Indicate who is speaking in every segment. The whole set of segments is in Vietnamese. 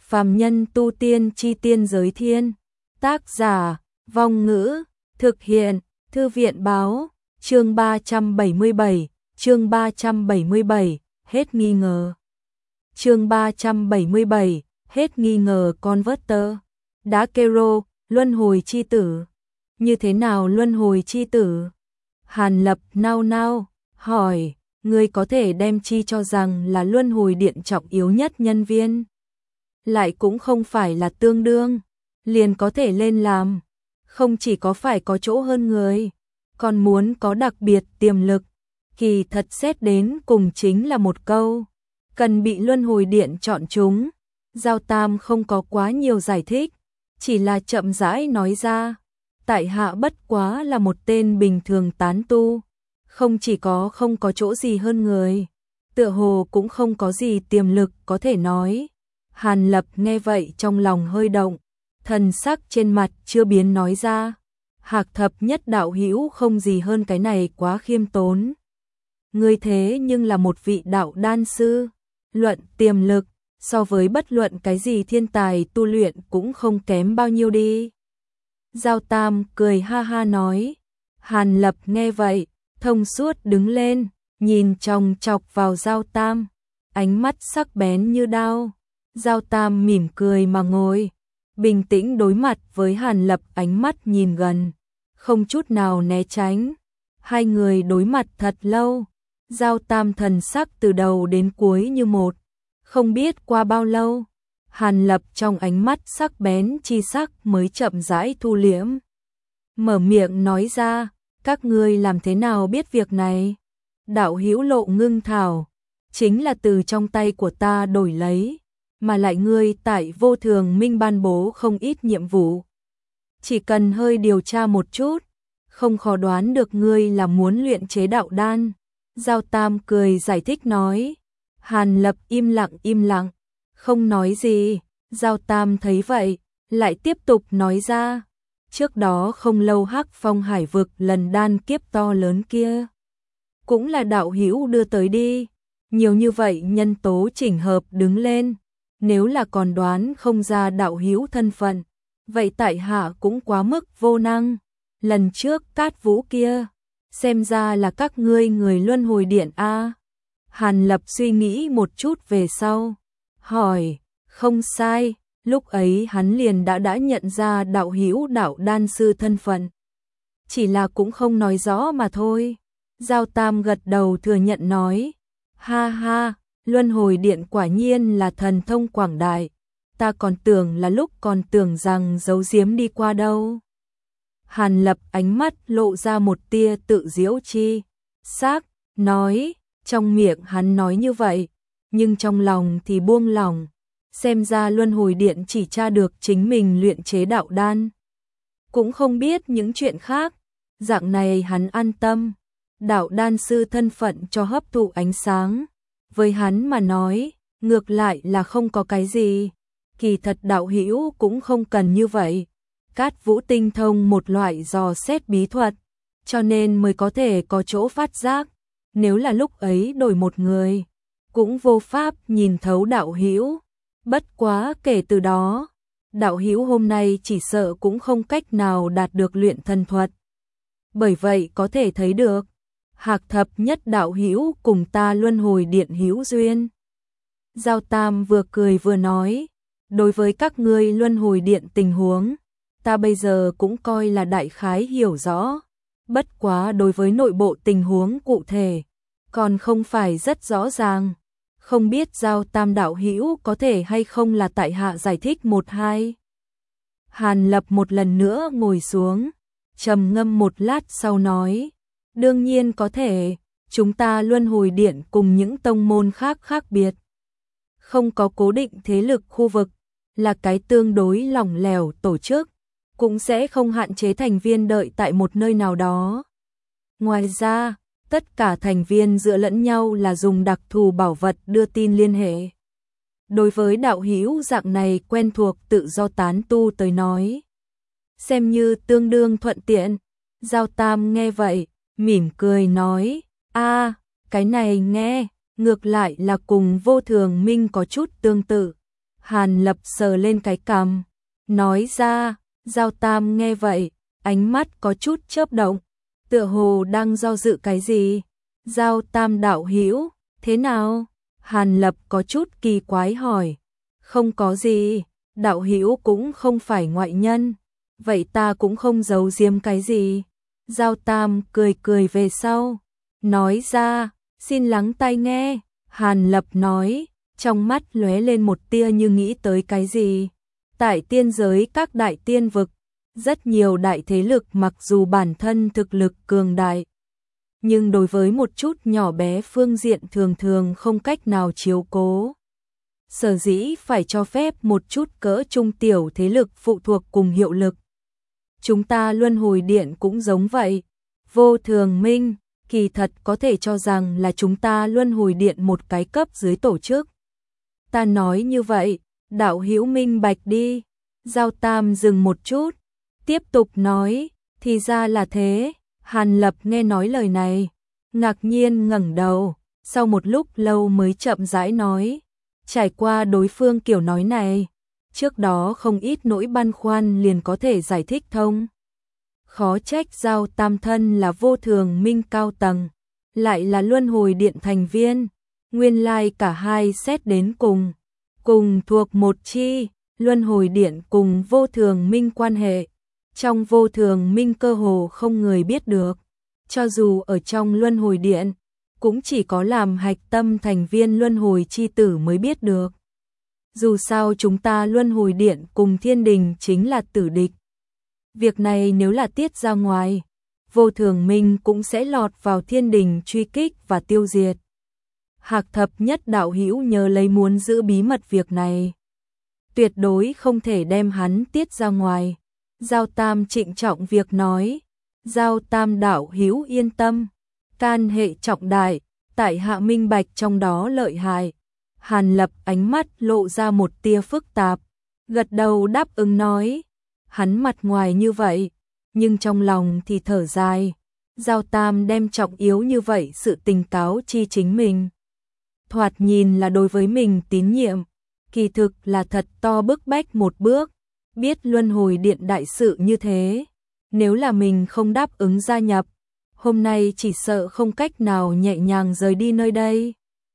Speaker 1: Phàm nhân tu tiên chi tiên giới thiên. Tác giả, Vong Ngữ, thực hiện, Thư viện báo, chương 377, hết nghi ngờ. Chương 377, hết nghi ngờ Converter. Đá Kero, luân hồi chi tử. Như thế nào luân hồi chi tử? Hàn Lập nao nao, hỏi, ngươi có thể đem chi cho rằng là luân hồi điện trọng yếu nhất nhân viên. Lại cũng không phải là tương đương, liền có thể lên làm. Không chỉ có phải có chỗ hơn người, còn muốn có đặc biệt tiềm lực. Kỳ thật xét đến cùng chính là một câu, cần bị luân hồi điện chọn chúng. Giao Tam không có quá nhiều giải thích, chỉ là chậm rãi nói ra, tại hạ bất quá là một tên bình thường tán tu, không chỉ có không có chỗ gì hơn người, tựa hồ cũng không có gì tiềm lực có thể nói. Hàn Lập nghe vậy trong lòng hơi động, thần sắc trên mặt chưa biến nói ra, Hạc thập nhất đạo hữu không gì hơn cái này quá khiêm tốn. Ngươi thế nhưng là một vị đạo đan sư, luận tiềm lực, so với bất luận cái gì thiên tài tu luyện cũng không kém bao nhiêu đi. Giao Tam cười ha ha nói. Hàn Lập nghe vậy, thông suốt đứng lên, nhìn chòng chọc vào Giao Tam, ánh mắt sắc bén như đao. Giao Tam mỉm cười mà ngồi, bình tĩnh đối mặt với Hàn Lập, ánh mắt nhìn gần, không chút nào né tránh. Hai người đối mặt thật lâu, Giao Tam thần sắc từ đầu đến cuối như một. Không biết qua bao lâu, Hàn Lập trong ánh mắt sắc bén chi sắc mới chậm rãi thu liễm. Mở miệng nói ra, các ngươi làm thế nào biết việc này? Đạo hữu Lộ Ngưng Thảo, chính là từ trong tay của ta đổi lấy, mà lại ngươi tại Vô Thường Minh ban bố không ít nhiệm vụ. Chỉ cần hơi điều tra một chút, không khó đoán được ngươi là muốn luyện chế đạo đan. Giao Tam cười giải thích nói. Hàn Lập im lặng, không nói gì. Giao Tam thấy vậy, lại tiếp tục nói ra. Trước đó không lâu Hắc Phong Hải vực lần đan kiếp to lớn kia, cũng là đạo hữu đưa tới đi. Nhiều như vậy nhân tố chỉnh hợp đứng lên, nếu là còn đoán không ra đạo hữu thân phận, vậy tại hạ cũng quá mức vô năng. Lần trước Cát Vũ kia, xem ra là các ngươi người luân hồi điện a. Hàn Lập suy nghĩ một chút về sau, hỏi, không sai, lúc ấy hắn liền đã nhận ra đạo hữu đạo đan sư thân phận, chỉ là cũng không nói rõ mà thôi. Giao Tam gật đầu thừa nhận nói, ha ha, luân hồi điện quả nhiên là thần thông quảng đại, ta còn tưởng là lúc còn tưởng rằng giấu giếm đi qua đâu. Hàn Lập ánh mắt lộ ra một tia tự giễu chi sắc, nói, trong miệng hắn nói như vậy, nhưng trong lòng thì buông lỏng, xem ra luân hồi điện chỉ tra được chính mình luyện chế đạo đan, cũng không biết những chuyện khác. Dạng này hắn an tâm, đạo đan sư thân phận cho hấp thụ ánh sáng, với hắn mà nói, ngược lại là không có cái gì. Kỳ thật đạo hữu cũng không cần như vậy. Cát Vũ tinh thông một loại dò xét bí thuật, cho nên mới có thể có chỗ phát giác. Nếu là lúc ấy đổi một người, cũng vô pháp nhìn thấu đạo hữu. Bất quá kể từ đó, đạo hữu hôm nay chỉ sợ cũng không cách nào đạt được luyện thần thuật. Bởi vậy có thể thấy được, Hạc thập nhất đạo hữu cùng ta luân hồi điện hữu duyên. Giao Tam vừa cười vừa nói, đối với các ngươi luân hồi điện tình huống, ta bây giờ cũng coi là đại khái hiểu rõ. Bất quá đối với nội bộ tình huống cụ thể, còn không phải rất rõ ràng. Không biết Giao Tam đạo hữu có thể hay không là tại hạ giải thích một hai. Hàn Lập một lần nữa ngồi xuống, trầm ngâm một lát sau nói, đương nhiên có thể, chúng ta luân hồi điện cùng những tông môn khác khác biệt, không có cố định thế lực khu vực, là cái tương đối lỏng lẻo tổ chức, cũng sẽ không hạn chế thành viên đợi tại một nơi nào đó. Ngoài ra, tất cả thành viên giữa lẫn nhau là dùng đặc thù bảo vật đưa tin liên hệ. Đối với đạo hữu dạng này quen thuộc tự do tán tu tới nói, xem như tương đương thuận tiện. Giao Tam nghe vậy, mỉm cười nói, a, cái này nghe, ngược lại là cùng Vô Thường Minh có chút tương tự. Hàn Lập sờ lên cái cằm, nói ra. Giao Tam nghe vậy, ánh mắt có chút chớp động, tựa hồ đang do dự cái gì. Giao Tam đạo hữu, thế nào? Hàn Lập có chút kỳ quái hỏi. Không có gì, đạo hữu cũng không phải ngoại nhân, vậy ta cũng không giấu giếm cái gì. Giao Tam cười cười về sau, nói ra, xin lắng tai nghe. Hàn Lập nói, trong mắt lóe lên một tia như nghĩ tới cái gì. Tại tiên giới các đại tiên vực, rất nhiều đại thế lực mặc dù bản thân thực lực cường đại, nhưng đối với một chút nhỏ bé phương diện thường thường không cách nào chiếu cố. Sở dĩ phải cho phép một chút cỡ trung tiểu thế lực phụ thuộc cùng hiệu lực. Chúng ta Luân Hồi Điện cũng giống vậy. Vô Thường Minh, kỳ thật có thể cho rằng là chúng ta Luân Hồi Điện một cái cấp dưới tổ chức. Ta nói như vậy, đạo hữu minh bạch đi. Giao Tam dừng một chút, tiếp tục nói, thì ra là thế. Hàn Lập nghe nói lời này, ngạc nhiên ngẩng đầu, sau một lúc lâu mới chậm rãi nói, trải qua đối phương kiểu nói này, trước đó không ít nỗi băn khoăn liền có thể giải thích thông. Khó trách Giao Tam thân là Vô Thường Minh cao tầng, lại là Luân Hồi Điện thành viên, nguyên lai cả hai xét đến cùng thuộc một chi. Luân Hồi Điện cùng Vô Thường Minh quan hệ, trong Vô Thường Minh cơ hồ không người biết được, cho dù ở trong Luân Hồi Điện, cũng chỉ có làm hạch tâm thành viên Luân Hồi chi tử mới biết được. Dù sao chúng ta Luân Hồi Điện cùng Thiên Đình chính là tử địch. Việc này nếu là tiết ra ngoài, Vô Thường Minh cũng sẽ lọt vào Thiên Đình truy kích và tiêu diệt. Hạc Thập Nhất đạo hữu nhớ lấy muốn giữ bí mật việc này, tuyệt đối không thể đem hắn tiết ra ngoài. Giao Tam trịnh trọng việc nói, Giao Tam đạo hữu yên tâm, can hệ trọng đại, tại hạ minh bạch trong đó lợi hại. Hàn Lập ánh mắt lộ ra một tia phức tạp, gật đầu đáp ứng nói, hắn mặt ngoài như vậy, nhưng trong lòng thì thở dài. Giao Tam đem trọng yếu như vậy sự tình cáo chi chính mình, thoạt nhìn là đối với mình tín nhiệm, kỳ thực là thật to bức bách một bước. Biết Luân Hồi Điện đại sự như thế, nếu là mình không đáp ứng gia nhập, hôm nay chỉ sợ không cách nào nhẹ nhàng rời đi nơi đây.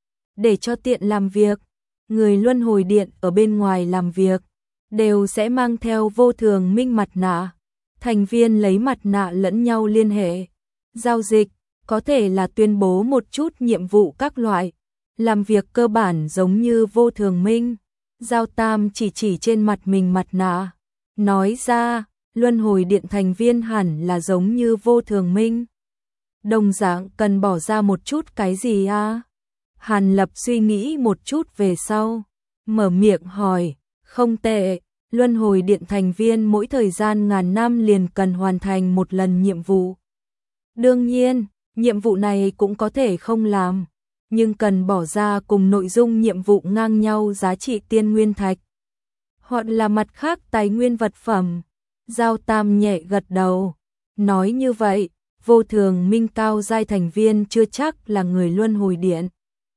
Speaker 1: Để cho tiện làm việc, người Luân Hồi Điện ở bên ngoài làm việc, đều sẽ mang theo Vô Thường Minh mặt nạ. Thành viên lấy mặt nạ lẫn nhau liên hệ, giao dịch, có thể là tuyên bố một chút nhiệm vụ các loại, làm việc cơ bản giống như Vô Thường Minh. Giao Tam chỉ trên mặt mình mặt nạ, nói ra, Luân Hồi Điện thành viên hẳn là giống như Vô Thường Minh. Đồng dạng cần bỏ ra một chút cái gì à? Hàn Lập suy nghĩ một chút về sau, mở miệng hỏi, không tệ, Luân Hồi Điện thành viên mỗi thời gian ngàn năm liền cần hoàn thành một lần nhiệm vụ. Đương nhiên, nhiệm vụ này cũng có thể không làm, nhưng cần bỏ ra cùng nội dung nhiệm vụ ngang nhau giá trị tiên nguyên thạch, hoặc là mặt khác tài nguyên vật phẩm. Giao Tam nhẹ gật đầu, nói như vậy, Vô Thường Minh cao giai thành viên chưa chắc là người Luân Hồi Điện,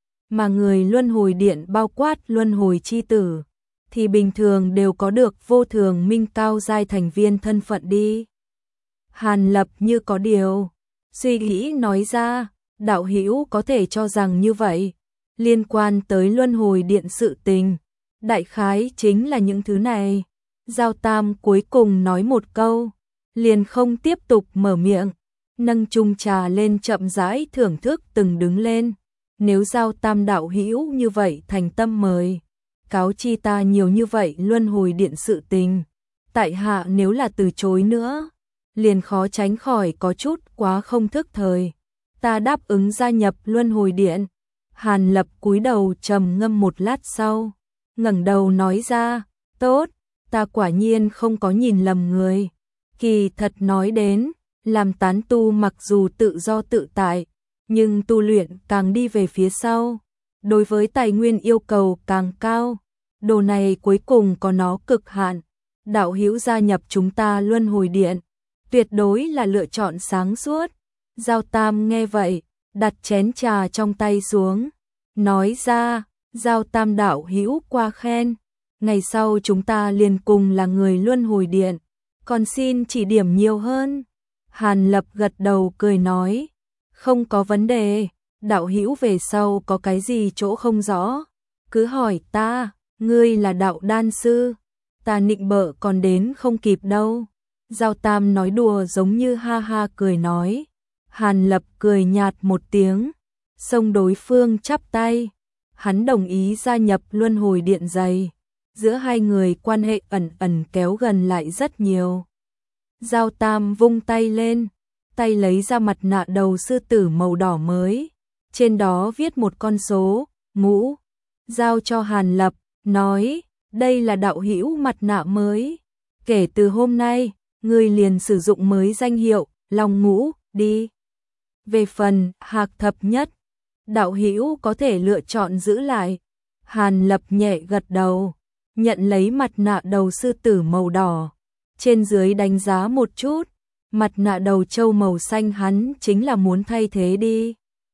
Speaker 1: mà người Luân Hồi Điện bao quát Luân Hồi chi tử, thì bình thường đều có được Vô Thường Minh cao giai thành viên thân phận đi. Hàn Lập như có điều suy nghĩ nói ra, đạo hữu có thể cho rằng như vậy, liên quan tới Luân Hồi Điện sự tình, đại khái chính là những thứ này. Giao Tam cuối cùng nói một câu, liền không tiếp tục mở miệng, nâng chung trà lên chậm rãi thưởng thức từng đứng lên. Nếu Giao Tam đạo hữu như vậy thành tâm mời, cáo chi ta nhiều như vậy Luân Hồi Điện sự tình, tại hạ nếu là từ chối nữa, liền khó tránh khỏi có chút quá không thức thời. Ta đáp ứng gia nhập Luân Hồi Điện. Hàn Lập cúi đầu trầm ngâm một lát sau, ngẩng đầu nói ra, tốt, ta quả nhiên không có nhìn lầm người. Kỳ thật nói đến, làm tán tu mặc dù tự do tự tại, nhưng tu luyện càng đi về phía sau, đối với tài nguyên yêu cầu càng cao, đồ này cuối cùng có nó cực hạn. Đạo hữu gia nhập chúng ta Luân Hồi Điện, tuyệt đối là lựa chọn sáng suốt. Giao Tam nghe vậy, đặt chén trà trong tay xuống, nói ra, Giao Tam đạo hữu qua khen. ngày sau chúng ta liền cùng là người luân hồi điện, còn xin chỉ điểm nhiều hơn. Hàn Lập gật đầu cười nói, không có vấn đề, đạo hữu về sau có cái gì chỗ không rõ, cứ hỏi ta, ngươi là đạo đan sư, ta nịnh bợ còn đến không kịp đâu. Giao Tam nói đùa giống như ha ha cười nói. Hàn Lập cười nhạt một tiếng, xông đối phương chắp tay, hắn đồng ý gia nhập luân hồi điện dày, giữa hai người quan hệ ẩn ẩn kéo gần lại rất nhiều. Giao Tam vung tay lên, tay lấy ra mặt nạ đầu sư tử màu đỏ mới, trên đó viết một con số, ngũ, giao cho Hàn Lập, nói, đây là đạo hữu mặt nạ mới, kể từ hôm nay, ngươi liền sử dụng mới danh hiệu, Long Ngũ, đi. Về phần Hạc Thập Nhất, đạo hữu có thể lựa chọn giữ lại. Hàn Lập nhẹ gật đầu, nhận lấy mặt nạ đầu sư tử màu đỏ, trên dưới đánh giá một chút, mặt nạ đầu trâu màu xanh hắn chính là muốn thay thế đi.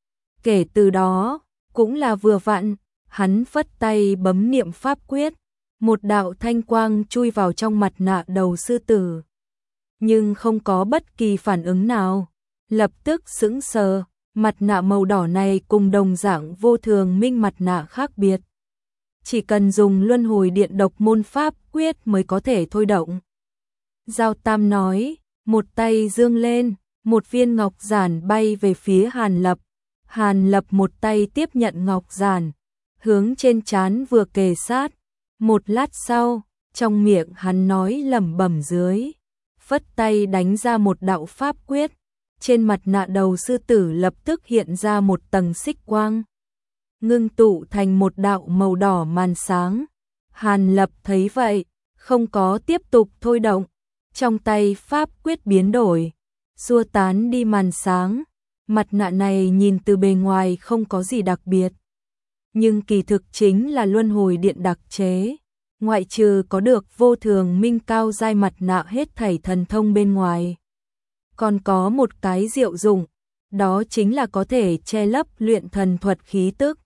Speaker 1: Kể từ đó, cũng là vừa vặn, hắn phất tay bấm niệm pháp quyết, một đạo thanh quang chui vào trong mặt nạ đầu sư tử. Nhưng không có bất kỳ phản ứng nào, lập tức sững sờ, mặt nạ màu đỏ này cùng đồng dạng vô thường minh mặt nạ khác biệt. Chỉ cần dùng luân hồi điện độc môn pháp quyết mới có thể thôi động. Giao Tam nói, một tay dương lên, một viên ngọc giản bay về phía Hàn Lập. Hàn Lập một tay tiếp nhận ngọc giản, hướng trên trán vừa kề sát. Một lát sau, trong miệng hắn nói lẩm bẩm dưới, phất tay đánh ra một đạo pháp quyết. Trên mặt nạ đầu sư tử lập tức hiện ra một tầng xích quang, ngưng tụ thành một đạo màu đỏ màn sáng. Hàn Lập thấy vậy, không có tiếp tục thôi động, trong tay pháp quyết biến đổi, xua tán đi màn sáng. Mặt nạ này nhìn từ bề ngoài không có gì đặc biệt, nhưng kỳ thực chính là luân hồi điện đặc chế, ngoại trừ có được vô thường minh cao giai mặt nạ hết thảy thần thông bên ngoài. Còn có một cái diệu dụng, đó chính là có thể che lấp luyện thần thuật khí tức.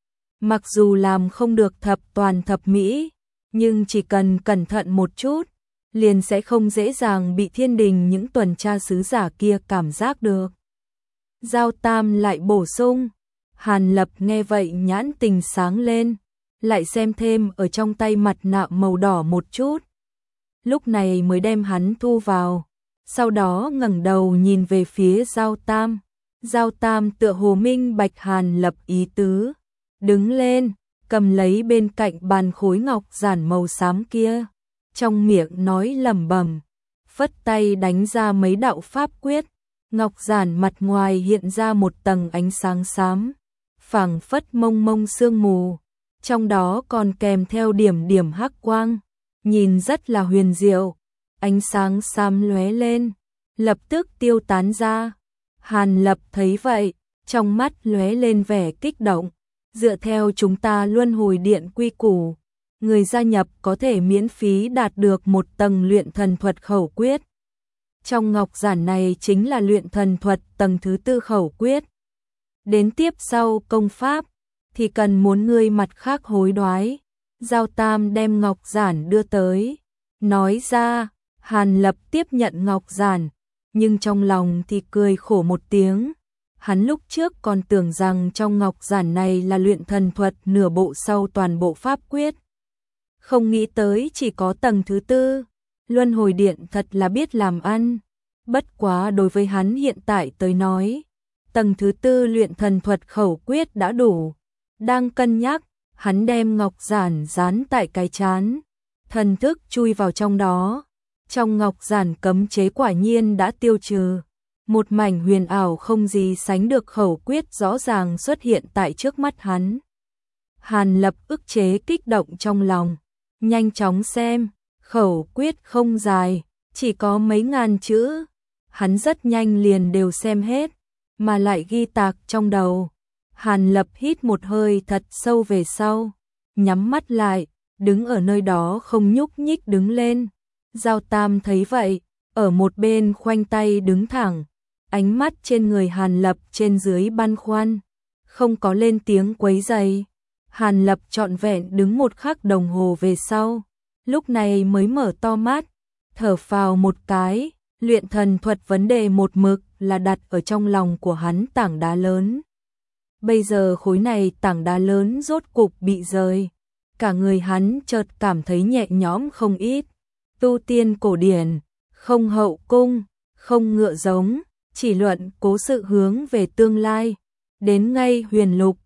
Speaker 1: Mặc dù làm không được thập toàn thập mỹ, nhưng chỉ cần cẩn thận một chút, liền sẽ không dễ dàng bị thiên đình những tuần tra sứ giả kia cảm giác được. Giao Tam lại bổ sung, Hàn Lập nghe vậy nhãn tình sáng lên, lại xem thêm ở trong tay mặt nạ màu đỏ một chút. Lúc này mới đem hắn thu vào, sau đó ngẩng đầu nhìn về phía Giao Tam. Giao Tam tựa hồ minh bạch Hàn Lập ý tứ, đứng lên, cầm lấy bên cạnh bàn khối ngọc giản màu xám kia, trong miệng nói lẩm bẩm, phất tay đánh ra mấy đạo pháp quyết. Ngọc giản mặt ngoài hiện ra một tầng ánh sáng xám, phảng phất mông mông sương mù, trong đó còn kèm theo điểm điểm hắc quang, nhìn rất là huyền diệu. Ánh sáng xám lóe lên, lập tức tiêu tán ra. Hàn Lập thấy vậy, trong mắt lóe lên vẻ kích động. Dựa theo chúng ta luân hồi điện quy củ, người gia nhập có thể miễn phí đạt được một tầng luyện thần thuật khẩu quyết. Trong ngọc giản này chính là luyện thần thuật tầng thứ 4 khẩu quyết. Đến tiếp sau công pháp, thì cần muốn ngươi mặt khác hối đoái. Giao Tam đem ngọc giản đưa tới, nói ra. Hàn Lập tiếp nhận ngọc giản, nhưng trong lòng thì cười khổ một tiếng. Hắn lúc trước còn tưởng rằng trong ngọc giản này là luyện thần thuật nửa bộ sau toàn bộ pháp quyết. Không nghĩ tới chỉ có tầng thứ 4. Luân hồi điện thật là biết làm ăn. Bất quá đối với hắn hiện tại tới nói, tầng thứ 4 luyện thần thuật khẩu quyết đã đủ. Đang cân nhắc, hắn đem ngọc giản dán tại cái trán, thần thức chui vào trong đó. Trong ngọc giản cấm chế quả nhiên đã tiêu trừ. Một mảnh huyền ảo không gì sánh được khẩu quyết rõ ràng xuất hiện tại trước mắt hắn. Hàn Lập ức chế kích động trong lòng, nhanh chóng xem, khẩu quyết không dài, chỉ có mấy ngàn chữ. Hắn rất nhanh liền đều xem hết, mà lại ghi tạc trong đầu. Hàn Lập hít một hơi thật sâu về sau, nhắm mắt lại, đứng ở nơi đó không nhúc nhích đứng lên. Giao Tam thấy vậy, ở một bên khoanh tay đứng thẳng, ánh mắt trên người Hàn Lập trên dưới băn khoăn, không có lên tiếng quấy rầy. Hàn Lập trọn vẹn đứng một khắc đồng hồ về sau, lúc này mới mở to mắt, thở phào một cái, luyện thần thuật vấn đề một mực là đặt ở trong lòng của hắn tảng đá lớn. Bây giờ khối này tảng đá lớn rốt cục bị rời, cả người hắn chợt cảm thấy nhẹ nhõm không ít. Tu tiên cổ điển, không hậu cung, không ngựa giống, chỉ luận cố sự hướng về tương lai, đến ngay huyền lục,